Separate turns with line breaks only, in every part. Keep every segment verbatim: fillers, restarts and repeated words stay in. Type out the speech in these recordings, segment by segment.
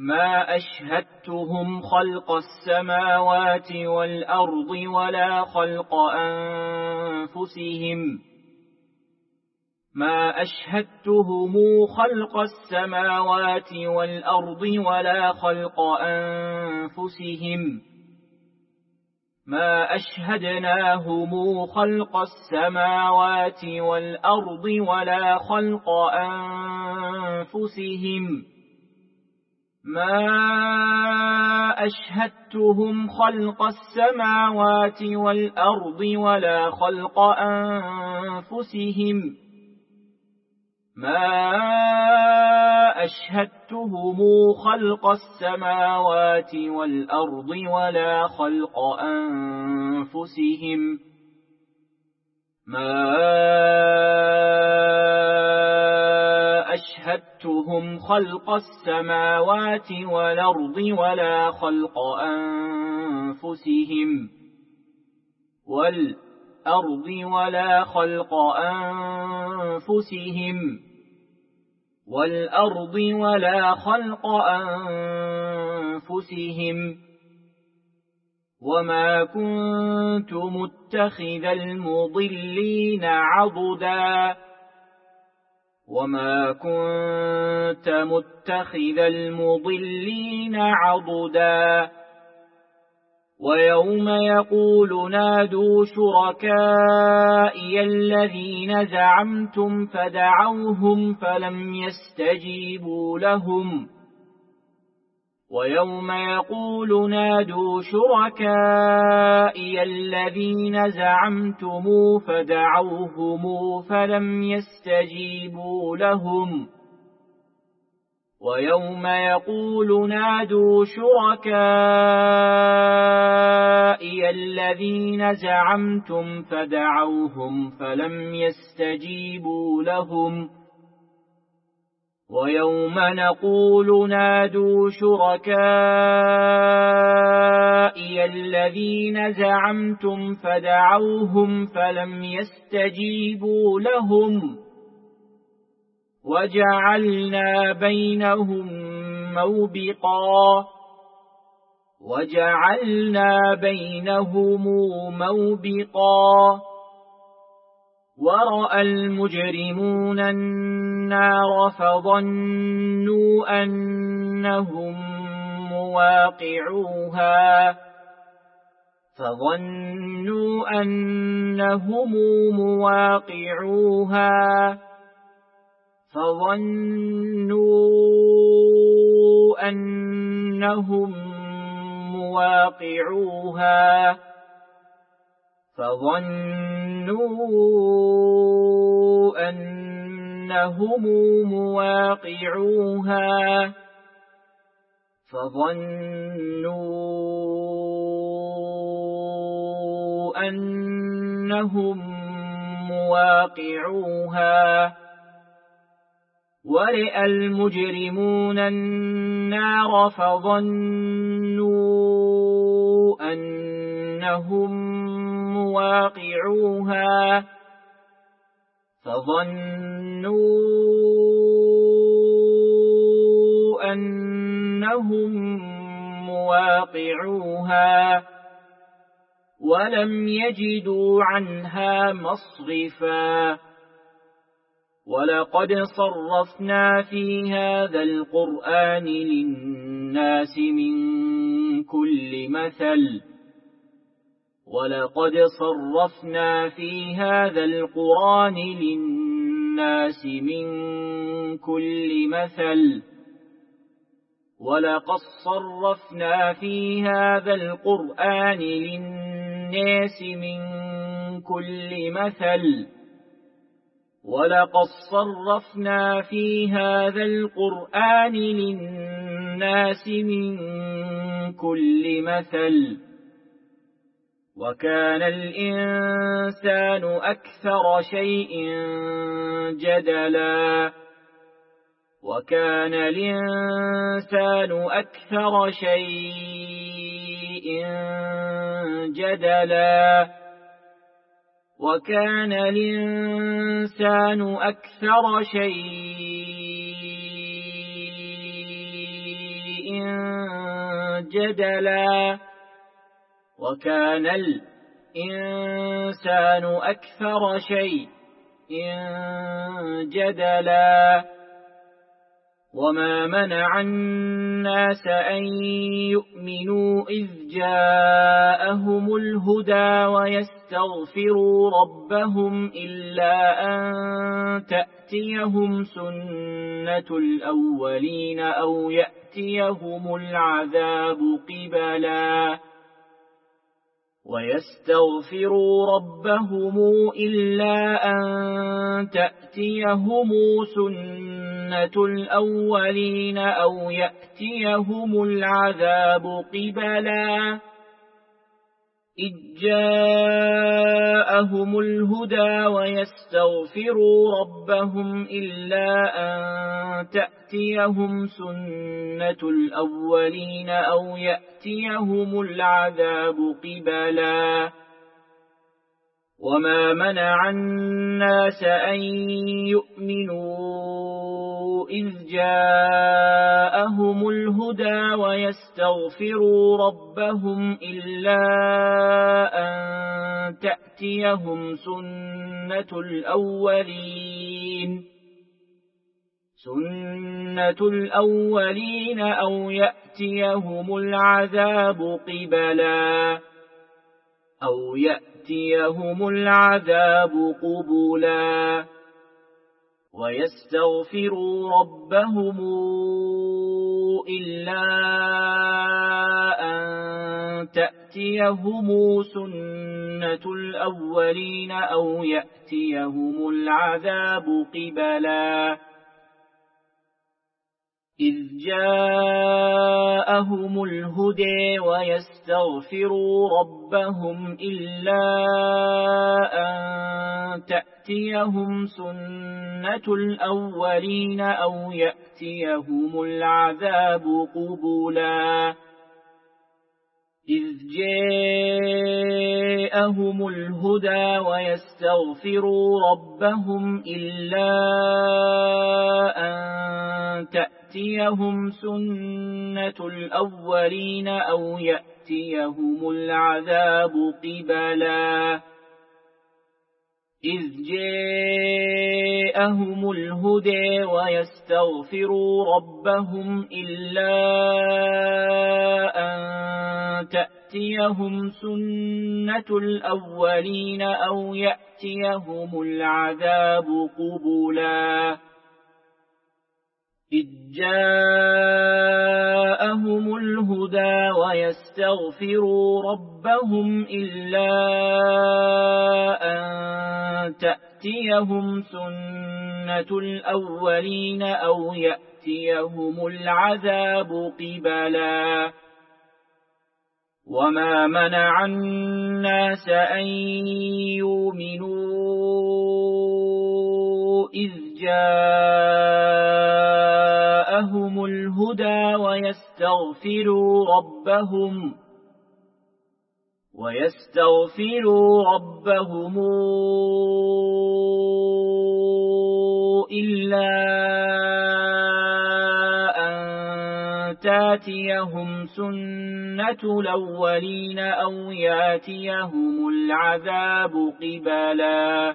ما أشهدتهم خلق السماوات والأرض ولا خلق أنفسهم ما أشهدتهم خلق السماوات والأرض ولا خلق أنفسهم ما أشهدناهم خلق السماوات والأرض ولا خلق أنفسهم ما أشهدتهم خلق السماوات والأرض ولا خلق أنفسهم ما أشهدتهم خلق السماوات والأرض ولا خلق أنفسهم ما أشهدتهم خلق السماوات والأرض ولا خلق أنفسهم والأرض ولا خلق أنفسهم والأرض ولا خلق أنفسهم وما كنت متخذ المضلين عضدا وما كنت متخذ المضلين عضدا ويوم يقول نادوا شركائي الذين زعمتم فدعوهم فلم يستجيبوا لهم ويوم يقول نادوا شركائي الذين زعمتم فدعوهم فلم يستجيبوا لهم ويوم يقول نادوا شركائي الذين زعمتم فدعوهم فلم يستجيبوا لهم ويوم نقول نادوا شركائي الذين زعمتم فدعوهم فلم يستجيبوا لهم وجعلنا بينهم موبقا وجعلنا بينهم موبقا ورأى المجرمون النار فظنوا أنهم مواقعوها فظنوا أنهم مواقعوها فظنوا أنهم مواقعوها فظنوا أنهم مواقعوها فظنوا أنهم مواقعوها ورأى المجرمون النار فظنوا أنهم مواقعوها فظنوا أنهم مواقعوها ولم يجدوا عنها مصرفا ولقد صرفنا في هذا القرآن للناس من كل مثل ولقد صرفنا في هذا القرآن للناس من كل مثل ولقد صرفنا في هذا القرآن للناس من كل مثل ولقد صرفنا في هذا القرآن للناس من كل مثل وكان الإنسان أكثر شيء جدلا وكان الإنسان أكثر شيء جدلا وكان الإنسان أكثر شيء جدلا وكان الإنسان أكثر شيء جدلا وما منع الناس أن يؤمنوا إذ جاءهم الهدى ويستغفروا ربهم إلا أن تأتيهم سنة الأولين أو يأتيهم العذاب قبلا ويستغفروا ربهم إلا أن تأتيهم سنة الأولين أو يأتيهم العذاب قبلا إذ جاءهم الهدى ويستغفروا ربهم إلا أن تأتيهم سنة الأولين أو يأتيهم العذاب قبلا وما منع الناس أن يؤمنوا إذ جاءهم الهدى ويستغفروا ربهم إلا أن تأتيهم سنة الأولين سنة الأولين أو يأتيهم العذاب قبلا أو يأتيهم العذاب قبلا ويستغفروا ربهم إلا أن تأتيهم سنة الأولين أو يأتيهم العذاب قبلا إذ جاءهم الهدى ويستغفروا ربهم إلا أن تأتيهم سنة الأولين أو يأتيهم العذاب قبلا إذ جاءهم الهدى ويستغفروا ربهم إلا أن تأتيهم سنة الأولين أو يأتيهم العذاب قبلا إذ جاءهم الهدى ويستغفروا ربهم إلا أن تأتيهم سنة الأولين أو يأتيهم العذاب قبلا إذ جاءهم الهدى ويستغفروا ربهم إلا أن تأتيهم سنة الأولين أو يأتيهم العذاب قبلا وما منع الناس أن يؤمنوا إذ جاءهم الهدى ويستغفروا ربهم ويستغفروا ربهم إلا أن تاتيهم سنة الأولين أو ياتيهم العذاب قبلا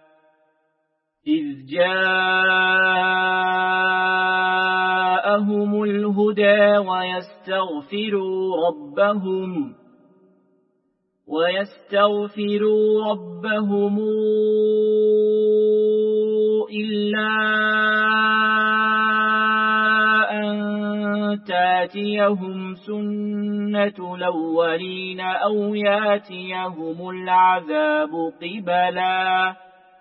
إذ جاءهم الهدى ويستغفروا ربهم ويستغفروا ربهم إلا أن تاتيهم سنة الأولين أو ياتيهم العذاب قبلا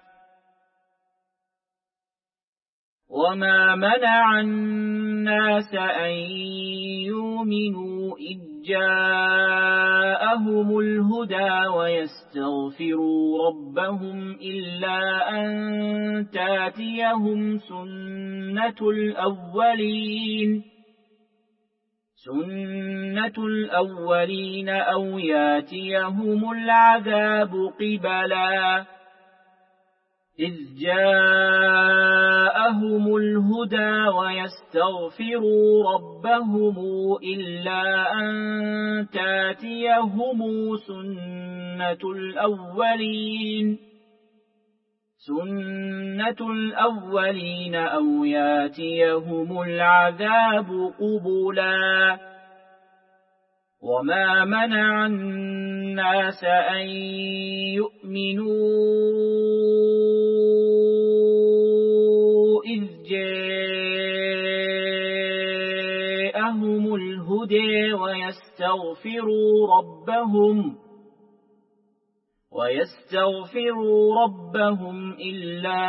وما منع الناس أن يؤمنوا إذ جاءهم الهدى ويستغفروا ربهم إلا أن تاتيهم سنة الأولين سنة الأولين أو ياتيهم العذاب قبلا إذ جاءهم الهدى ويستغفروا ويستغفروا ربهم إلا أن تاتيهم سنة الأولين سنة الأولين أو ياتيهم العذاب قبلا وما منع الناس أن يؤمنوا إذ جاءهم الهدى ويستغفروا ربهم ويستغفروا ربهم إلا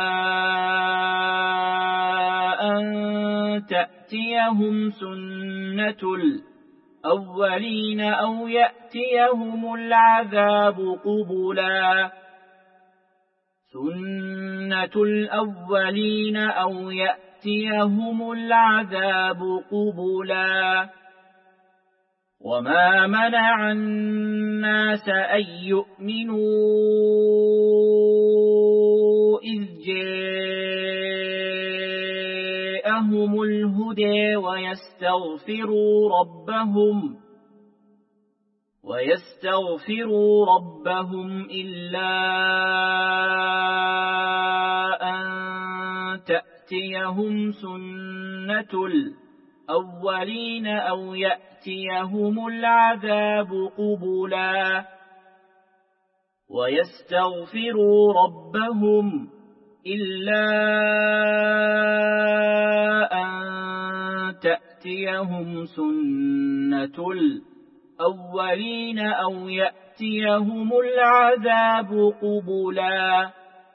أن تأتيهم سنة الأولين أو يأتيهم العذاب قبلا سنة الأولين أو يأتيهم العذاب قبلا وما منع الناس أن يؤمنوا إذ جاءهم الهدى ويستغفروا ربهم ويستغفروا ربهم إلا أن تأتيهم سنة الأولين أو يأتيهم العذاب قبلا ويستغفروا ربهم إلا أن تأتيهم سنة الأولين أو يأتيهم العذاب قبلا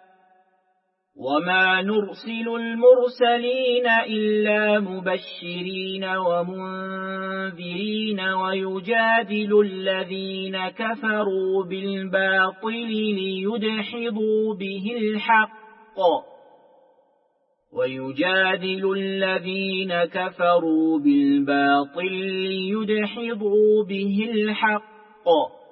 وما نرسل المرسلين إلا مبشرين ومنذرين ويجادل الذين كفروا بالباطل ليدحضوا به الحق ويجادل الذين كفروا بالباطل ليدحضوا به الحق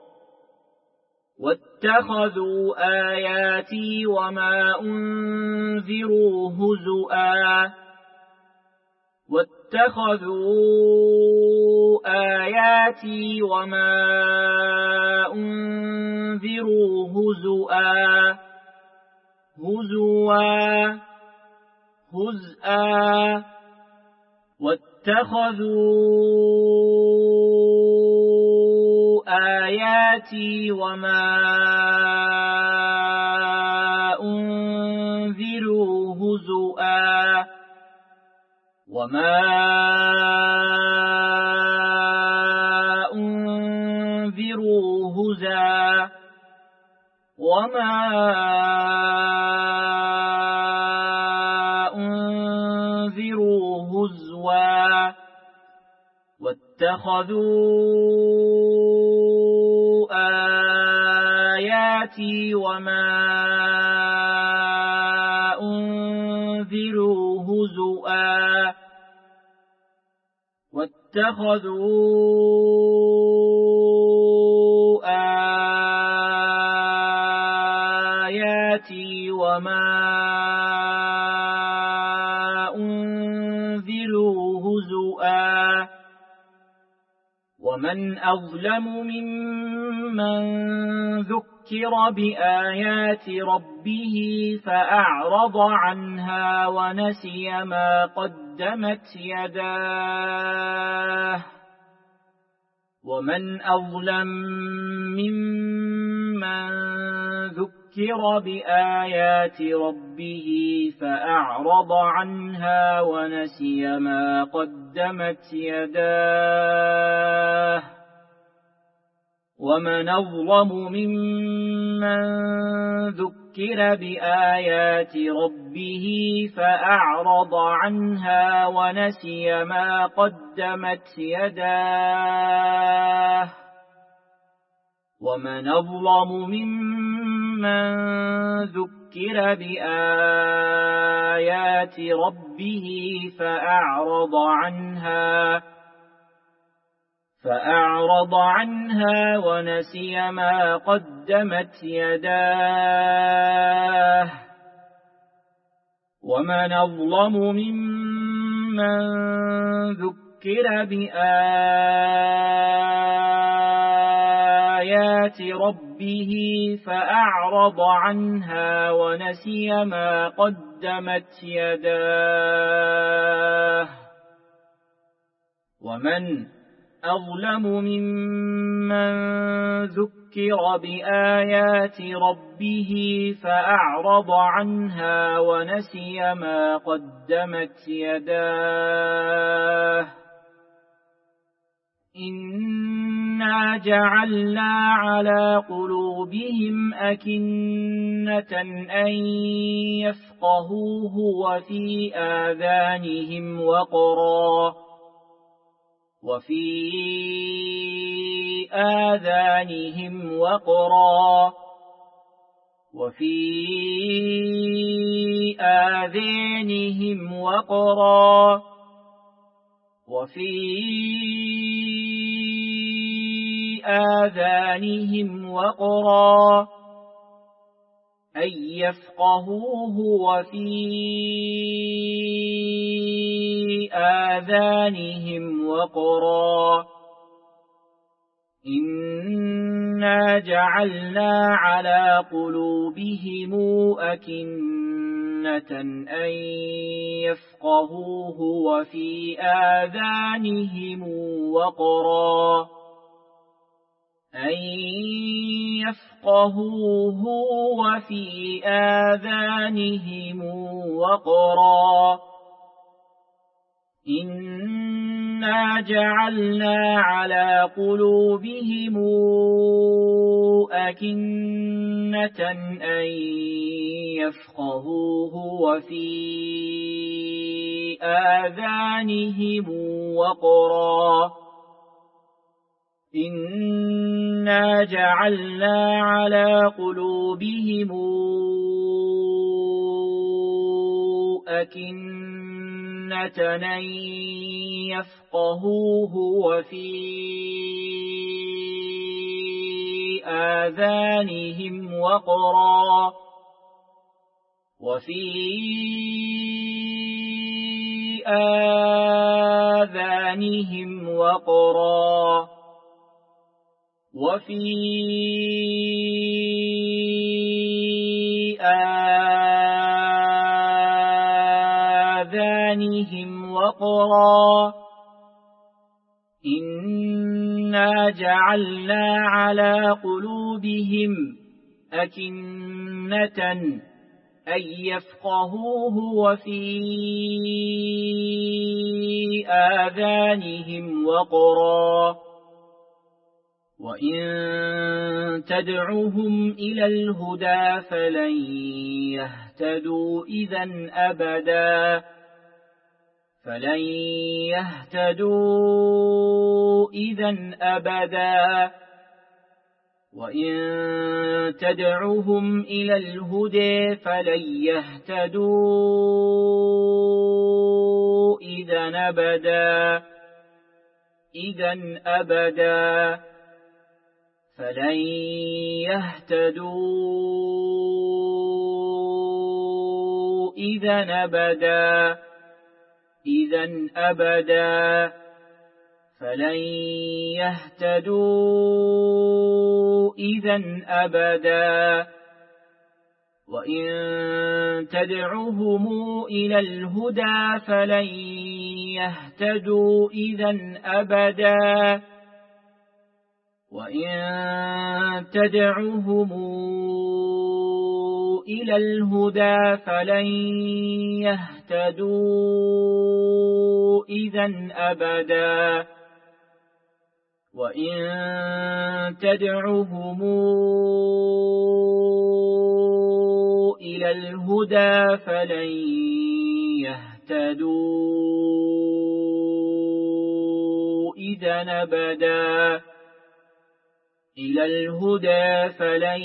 واتخذوا آياتي وما أنذروا هزؤا واتخذوا آياتي وما أنذروا هزؤا هزوا هزءا واتخذوا آياتي وما أنذروا هزؤا وما أنذروا هزءا وما أنذروا هزوا واتخذوا آياتي وما أنذروا هزؤا واتخذوا آياتي وما أنذروا هزؤا ومن أظلم ممن ذكر بآيات ربه فأعرض عنها ونسي ما قدمت يداه ومن أظلم ممن ذكر بآيات ربه فأعرض عنها ونسي ما قدمت يداه ومن أظلم ممن ذكر بآيات ربه فأعرض عنها ونسي ما قدمت يداه ومن أظلم ممن ذكر بآيات ربه فأعرض عنها فأعرض عنها ونسي ما قدمت يداه ومن أظلم ممن ممن ذكر بآيات ربه فأعرض عنها ونسي ما قدمت يداه ومن أظلم ممن ذكر بآيات ربه فأعرض عنها ونسي ما قدمت يداه إنا جعلنا على قلوبهم أكنة أن يفقهوه وفي آذانهم وقرا وفي آذانهم وقرا وفي آذانهم وقرا وفي آذانهم وقرا أن يفقهوه وفي آذانهم وقرا إنا جعلنا على قلوبهم أكنة أن يفقهوه وفي آذانهم وقرا أن يفقهوه وفي آذانهم وقرا إنا جعلنا على قلوبهم أكنة أن يفقهوه وفي آذانهم وقرا إنا جعلنا على قلوبهم أكنة أن يفقهوه وفي آذانهم وقرا وفي آذانهم وقرا وفي آذانهم وقرا إنا جعلنا على قلوبهم أكنة أن يفقهوه وفي آذانهم وقرا وإن تدعهم إلى الهدى فلن يهتدوا إذا أبدا فلن يهتدوا إذا أبدا وإن تدعهم إلى الهدى فلن يهتدوا إذا أبدا إذا أبدا فلن يهتدوا إذا أبدا إذا أبدا فلن يهتدوا إذا أبدا وإن تدعهم إلى الهدى فلن يهتدوا إذا أبدا وإن تدعهم إلى الهدى فلن يهتدوا إذا أبدا وإن تدعهم إلى الهدى فلن يهتدوا إذا أبدا إلى الهدى فلن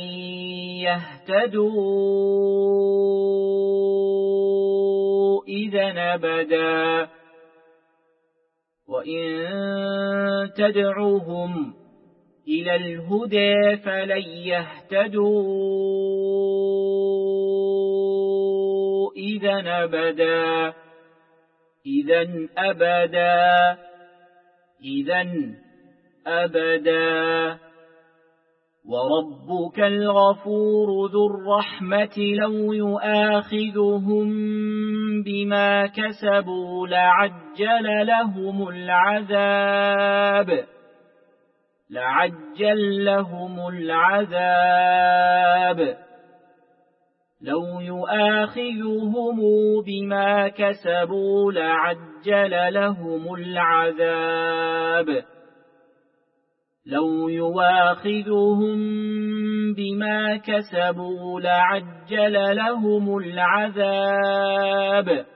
يهتدوا إذا أبدا وإن تدعهم إلى الهدى فلن يهتدوا إذا أبدا إذا أبدا إذا أبدا وربك الغفور ذو الرحمة لو يؤاخذهم بما كسبوا لعجل لهم العذاب لعجل لهم العذاب لو يؤاخذهم بما كسبوا لعجل لهم العذاب لو يواخذهم بما كسبوا لعجل لهم العذاب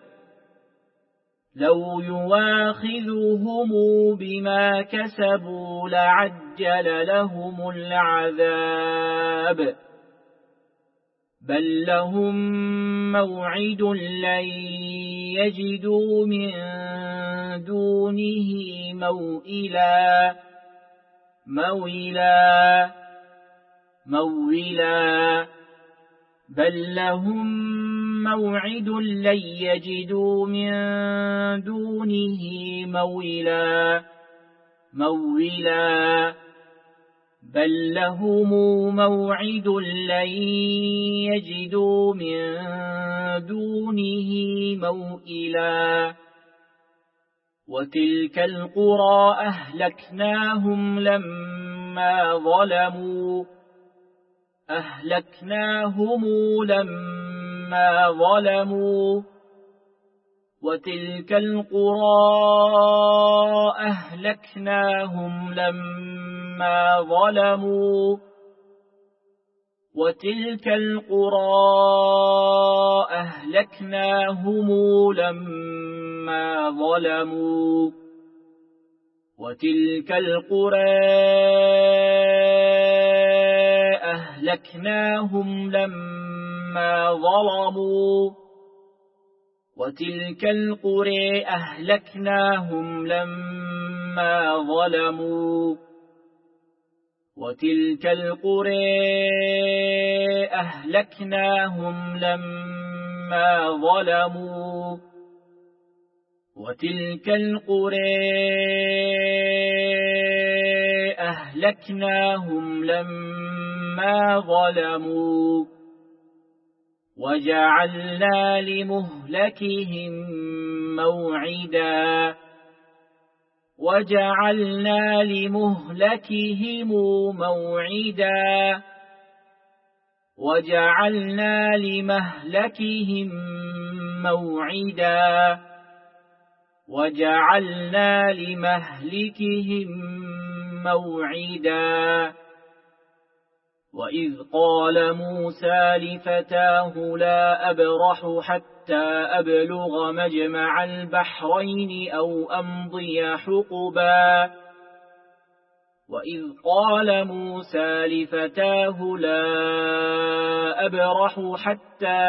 لو يواخذهم بما كسبوا لعجل لهم العذاب بل لهم موعد لن يجدوا من دونه موئلا موئلا موئلا بل لهم موعد لن يجدوا من دونه موئلا موئلا بل لهم موعد لن يجدوا من دونه موئلا وتلك القرى أهلكناهم لما ظلموا أهلكناهم لما ظلموا وتلك القرى أهلكناهم لما ظلموا وتلك القرى أهلكناهم لما ظلموا وتلك القرى أهلكناهم لما ظلموا وتلك القرى أهلكناهم لما ظلموا وتلك القرى أهلكناهم لما ظلموا وتلك القرى أهلكناهم لما ظلموا وجعلنا لمهلكهم موعدا وجعلنا لمهلكهم موعدا وجعلنا لمهلكهم موعدا وجعلنا لمهلكهم موعدا وإذ قال موسى لفتاه لا أبرح حتى أبلغ مجمع البحرين أو أمضي حقبا وإذ قال موسى لفتاه لا أبرح حتى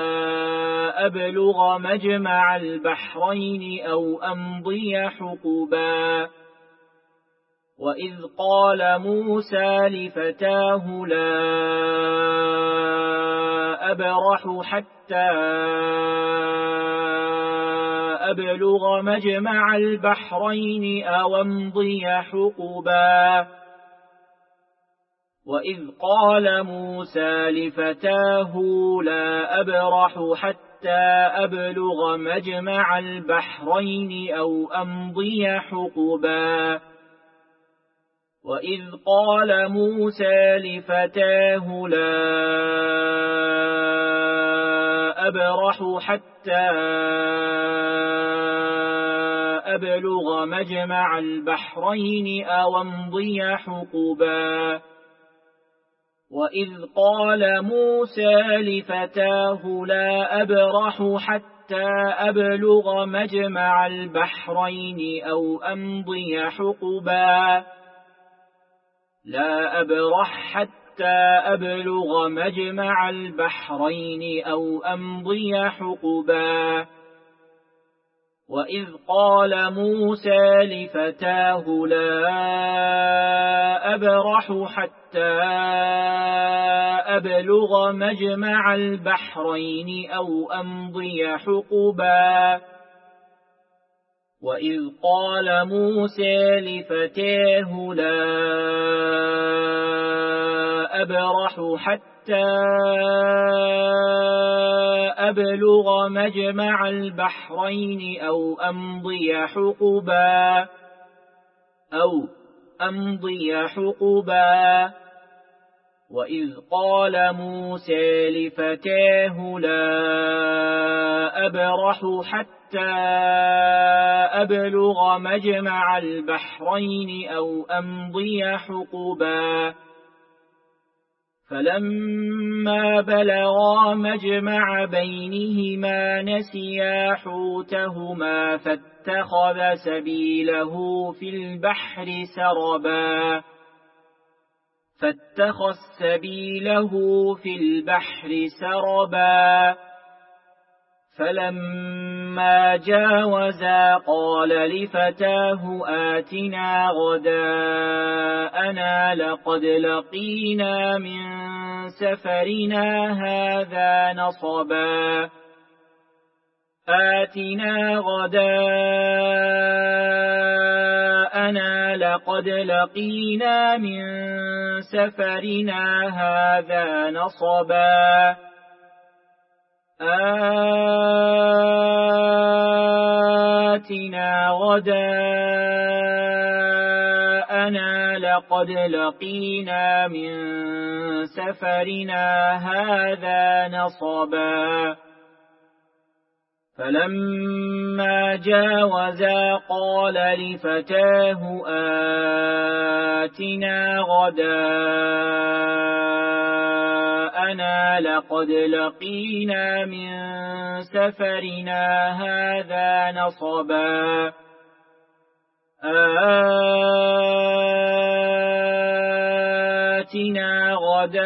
أبلغ مجمع البحرين أو أمضي حقبا وإذ قال موسى لفتاه لا أبرح حتى أبلغ مجمع البحرين أو أمضي حقبا وإذ قال موسى لفتاه لا أبرح حتى أبلغ مجمع البحرين أو أمضي حقبا وإذ قال موسى لفتاه لا أبرح حتى أبلغ مجمع البحرين أو أمضي حقبا وإذ قال موسى لفتاه لا أبرح حتى أبلغ مجمع البحرين أو أمضي حقبا لا أبرح حتى أبلغ مجمع البحرين أو أمضي حقبا وإذ قال موسى لفتاه لا أبرح حتى أبلغ مجمع البحرين أو أمضي حقبا وإذ قال موسى لفتاه لا أبرح حتى أبلغ مجمع البحرين أو أمضي حقبا أو أمضي حقبا وإذ قال موسى لفتاه لا أبرح حتى أبلغ مجمع البحرين أو أمضي حقبا فلما بلغا مجمع بينهما نسيا حوتهما فاتخذ سبيله في البحر سربا فاتخذ سبيله في البحر سربا فلما جاوزا قال لفتاه آتنا غداءنا لقد لقينا من سفرنا هذا نصبا آتنا غداءنا لقد لقينا من سفرنا هذا نصبا آتنا غداءنا لقد لقينا من سفرنا هذا نصبا فلما جاوزا قال لفتاه آتنا غداءنا لقد لقينا من سفرنا هذا نصبا آتنا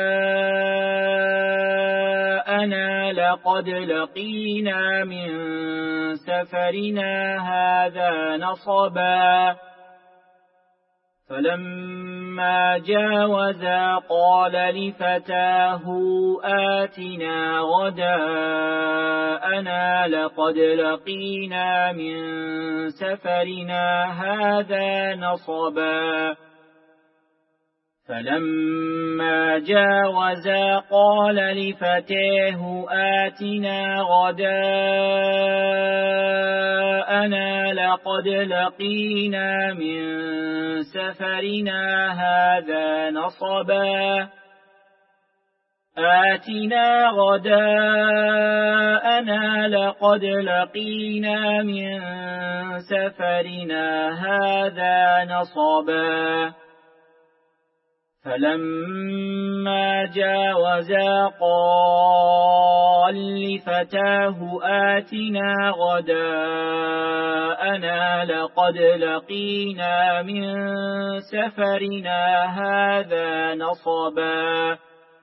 غداءنا لقد لقينا من سفرنا هذا نصبا فلما جاوزا قال لفتاه آتنا غداءنا لقد لقينا من سفرنا هذا نصبا فلما جاوزا قال لفتاه آتنا غداءنا لقد لقينا من سفرنا هذا نصبا آتنا غداءنا لقد لقينا من سفرنا هذا نصبا فلما جاوزا قال لفتاه آتنا غداءنا لقد لقينا من سفرنا هذا نصبا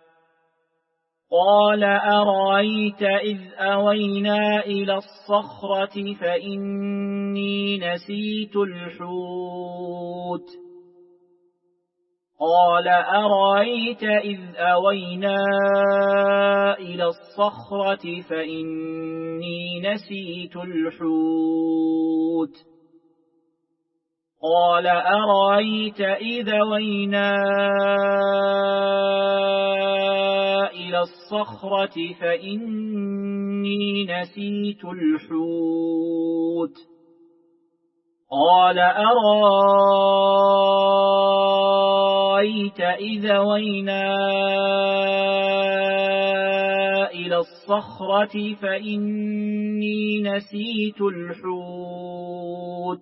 قال أرأيت إذ أوينا إلى الصخرة فإني نسيت الحوت قال أرأيت إذ أوينا إلى الصخرة فإني نسيت الحوت قال أرأيت إذ أوينا إلى الصخرة فإني نسيت الحوت قال أرأيت إذا أوينا إلى الصخرة فإني نسيت الحوت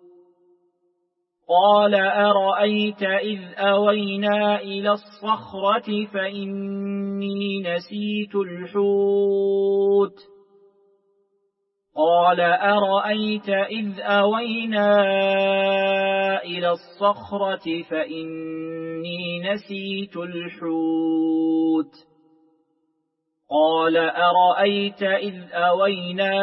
قال أرأيت إذ أوينا إلى الصخرة فإني نسيت الحوت قال أرأيت إذ أوينا إلى الصخرة فإني نسيت الحوت قال أرأيت إذ أوينا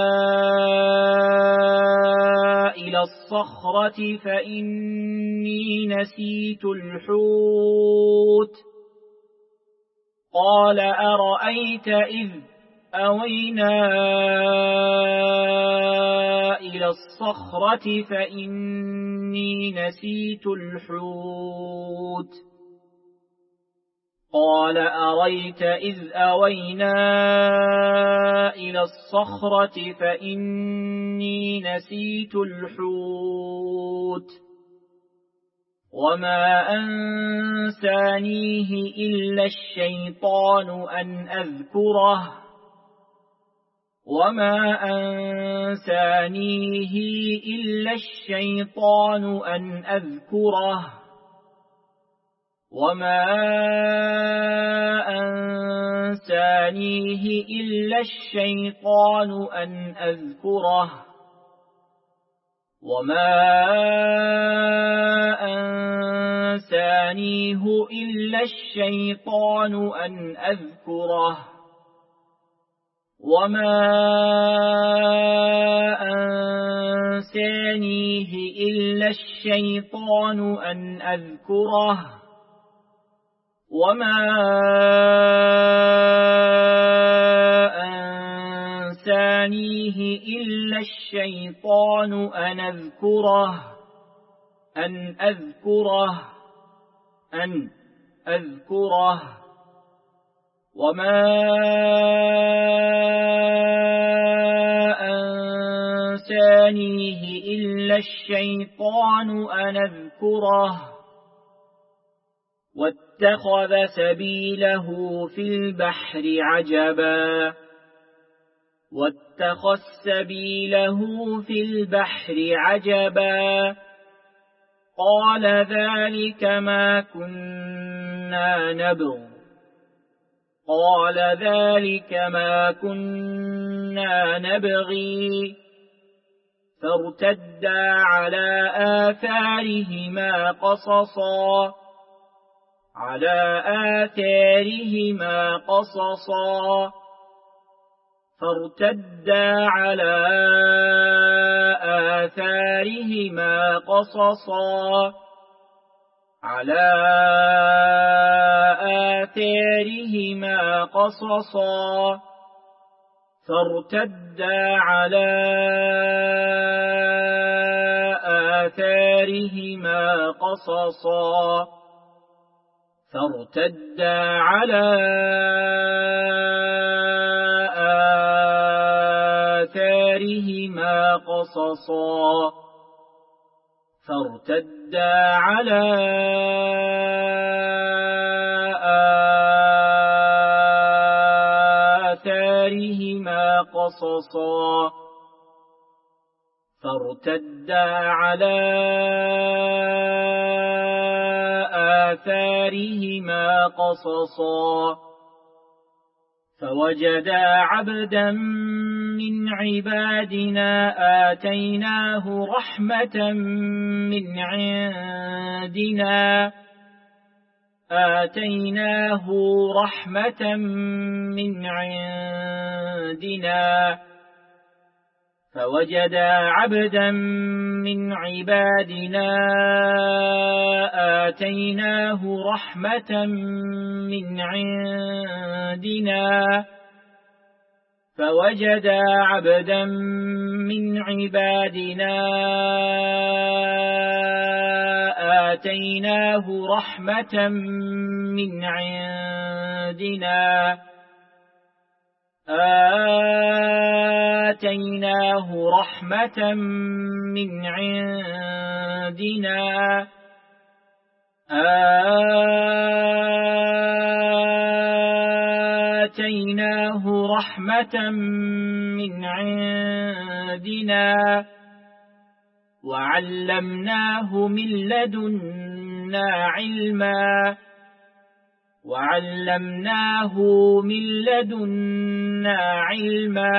إلى الصخرة فإني نسيت الحوت قال أرأيت إذ أوينا إلى إلى الصخرة فإني نسيت الحوت قال أريت إذ أوينا إلى الصخرة فإني نسيت الحوت وما أنسانيه إلا الشيطان أن أذكره وما أنسانيه إلا الشيطان أن أذكره وما أنسانيه إلا الشيطان أن أذكره وما أنسانيه إلا الشيطان أن أذكره وما أنسانيه إلا الشيطان أن أذكره وما أنسانيه إلا الشيطان أن أذكره أن أذكره أن أذكره وما أنسانيه إلا الشيطان أن أذكره واتخذ سبيله في البحر عجبا واتخذ سبيله في البحر عجبا قال ذلك ما كنا نبغ قال ذلك ما كنا نبغي فارتدا على آثارهما قصصا على آثارهما قصصا فارتدا على آثارهما قصصا على آثارهما قصصا فارتدا على آثارهما قصصا فارتدا على آثارهما قصصا فارتدا على آثارهما قصصا فارتدا على آثارهما قصصا فوجدا عبدا من عبادنا آتيناه رحمة من عندنا آتيناه رحمة من عندنا فوجدا عبدا من عبادنا آتيناه رحمة من عندنا فوجدا عبدا من عبادنا آتيناه رحمة من عندنا آتيناه رحمة من عندنا آتيناه رحمة من عندنا وعلمناه من لدنا علما وعلمناه من لدنا علما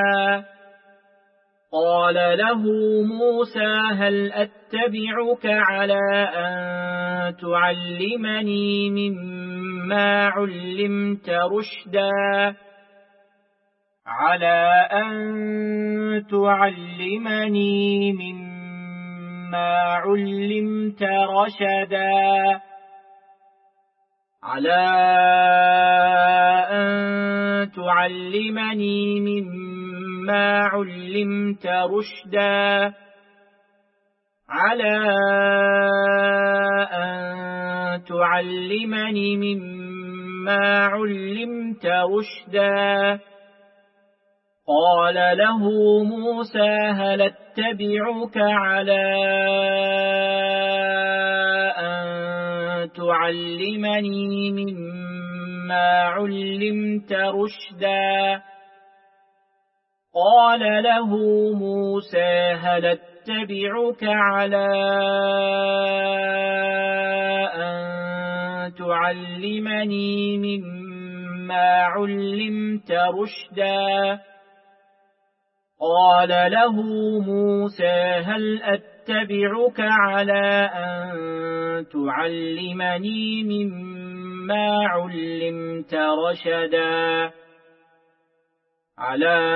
قال له موسى هل أتبعك على أن تعلمني مما علمت رشدا على أن تعلمني مما علمت رشدا على أن تعلمني مما علمت رشدا على أن تعلمني مما علمت رشدا قال له موسى هل اتبعك على أن تعلمني مما علمت رشدا قال له موسى هل اتبعك على أن تعلمني مما علمت رشدا قال له موسى هل أتبعك على أن تعلمني مما علمت رشدا على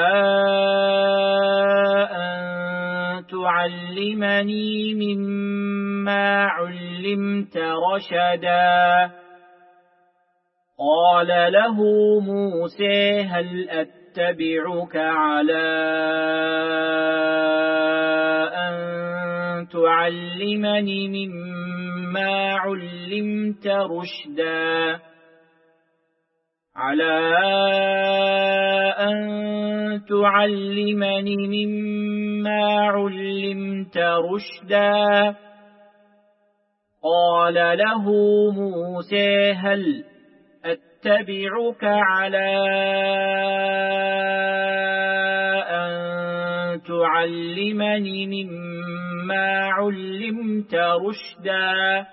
أن تعلمني مما علمت رشدا قال له موسى هل أتبعك على أن تعلمني مما علمت رشدا على أن تعلمني مما علمت رشدا قال له موسى هل أتبعك على أن تعلمني مما علمت رشدا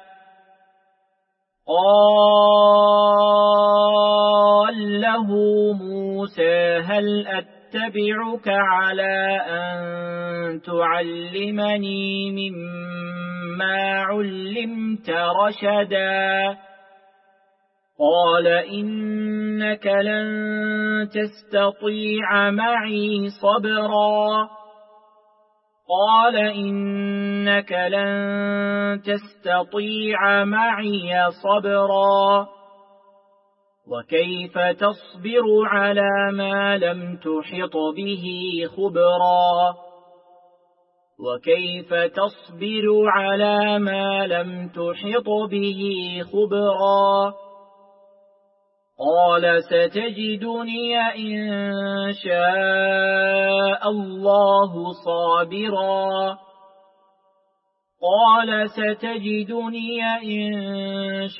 قال له موسى هل أتبعك على أن تعلمني مما علمت رشدا قال إنك لن تستطيع معي صبرا قال إنك لن تستطيع معي صبرا وكيف تصبر على ما لم تحط به خبرا وكيف تصبر على ما لم تحط به خبرا قال ستجدني إن شاء الله صابرا قال ستجدني إن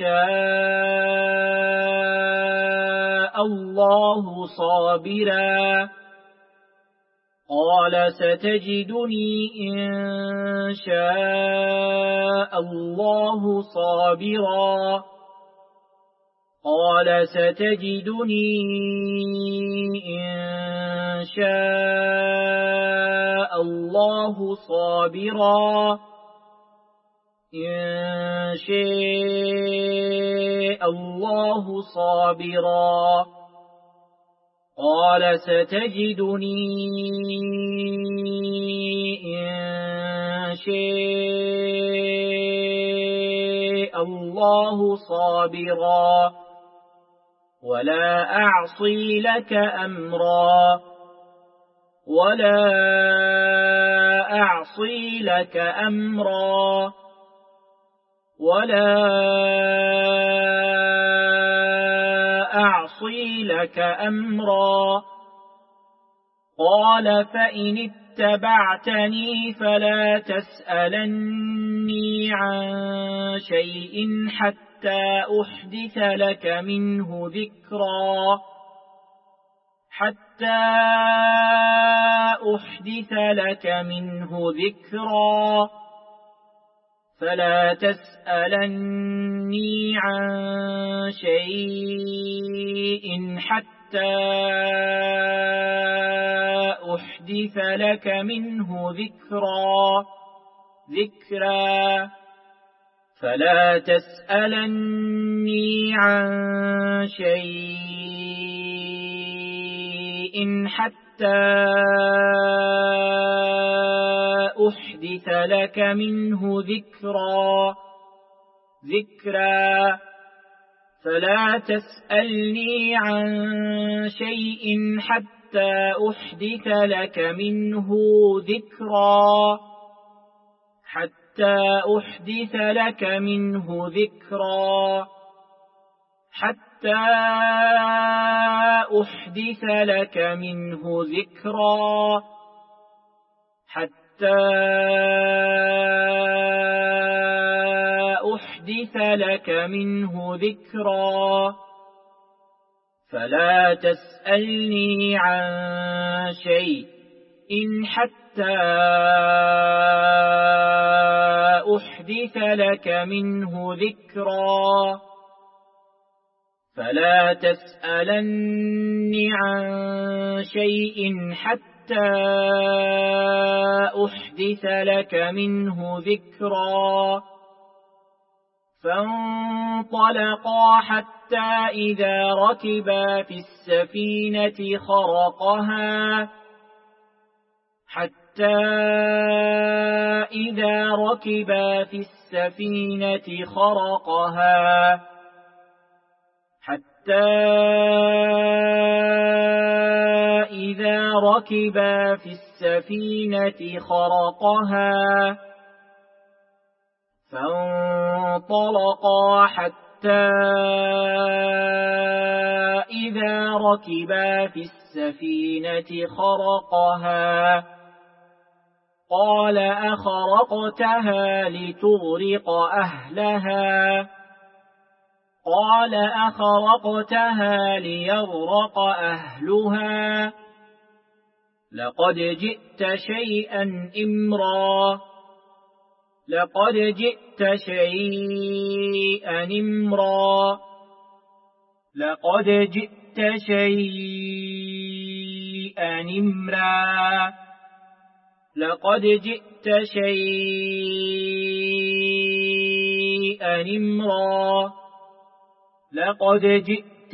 شاء الله صابرا قال ستجدني إن شاء الله صابرا قال ستجدني إن شاء الله صابرا إن شاء الله صابرا قال ستجدني إن شاء الله صابرا ولا أعصي لك أمرا ولا أعصي لك أمرا ولا أعصي لك أمرا قال فإن اتبعتني فلا تسألني عن شيء حتى أحدث لك منه ذكرا حتى أحدث لك منه ذكرا فلا تسألني عن شيء حتى أحدث لك منه ذكرا ذكرا فلا تسألني عن شيء حتى أحدث لك منه ذكرا ذكرا فلا تسألني عن شيء حتى أحدث لك منه ذكرا حتى حتى أحدث لك منه ذكرا حتى أحدث لك منه ذكرا حتى أحدث لك منه ذكرا فلا تسألني عن شيء إن حتى أحدث لك منه ذكرا فلا تسألني عن شيء حتى أحدث لك منه ذكرا فانطلقا حتى إذا ركبا في السفينة خرقها حتى إذا ركبا في السفينة خرقها حتى إذا ركبا في السفينة خرقها فانطلقا حتى إذا ركبا في السفينة خرقها قال أخرقتها لتغرق أهلها قال أخرقتها ليغرق أهلها لقد جئت شيئا إمرا لقد جئت شيئا إمرا لقد جئت شيئا إمرا لقد جئت شيئا إمرا لقد جئت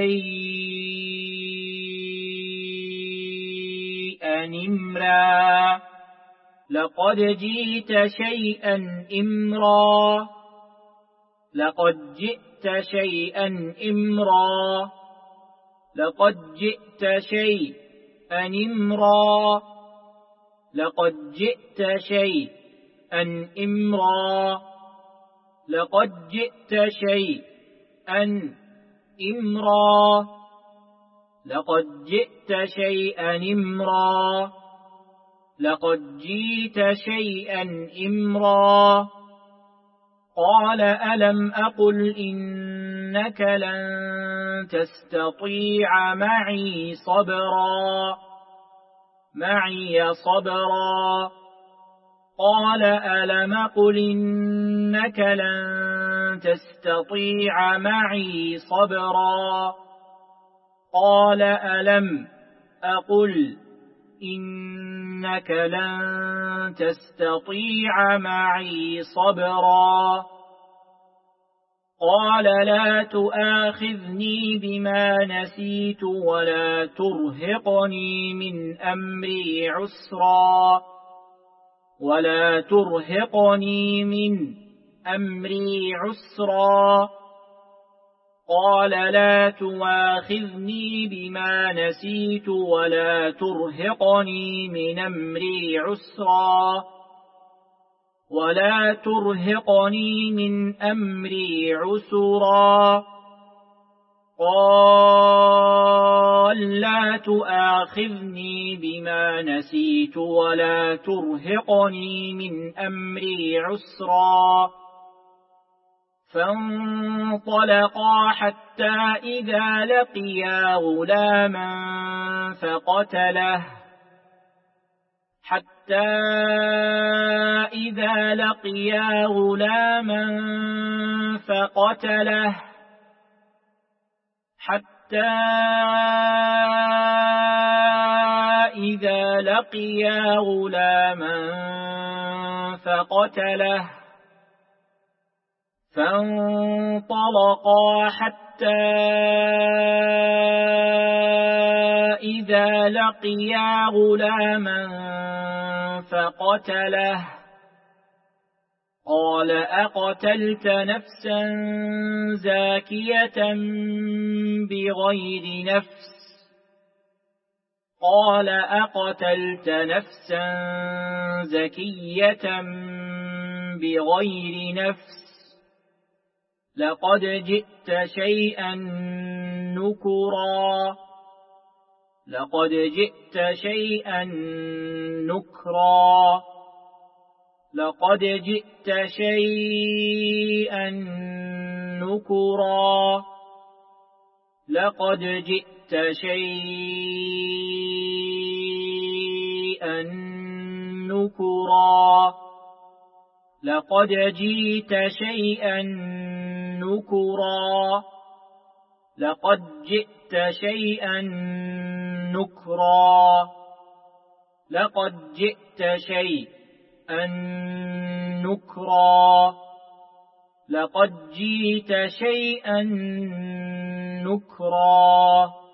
شيئا إمرا لقد جئت شيئا إمرا لقد جئت شيئا إمرا لقد جئت شيئا إمرا لقد جئت شيئا إمرا لقد جئت شيئا إمرا لقد جئت شيئا إمرا لقد جئت شيئا إمرا قال ألم أقل إنك لن تستطيع معي صبرا معي صبرا قال ألم أقل إنك لن تستطيع معي صبرا قال ألم أقل إنك لن تستطيع معي صبرا قال لا تؤاخذني بما نسيت ولا ترهقني من أمري عسرا ولا ترهقني من أمري عسرا قال لا تؤاخذني بما نسيت ولا ترهقني من أمري عسرا ولا ترهقني من أمري عسرا قال لا تؤاخذني بما نسيت ولا ترهقني من أمري عسرا فانطلقا حتى إذا لقيا غلاما فقتله حتى إذا لقيا غلاما فقتله حتى إذا لقيا غلاما فقتله فانطلقا حتى إذا لقيا غلاما فقتله قال أقتلت نفسا زاكية بغير نفس قال أقتلت نفسا زكية بغير نفس لقد جئت شيئا نكرا لقد جئت شيئا نكرا لقد جئت شيئا نكرا لقد جئت شيئا نكرا لقد جئت شيئا نكرا لقد جئت شيئا نكرا لقد جئت شيئا نكرا لقد جئت شيئا نكرا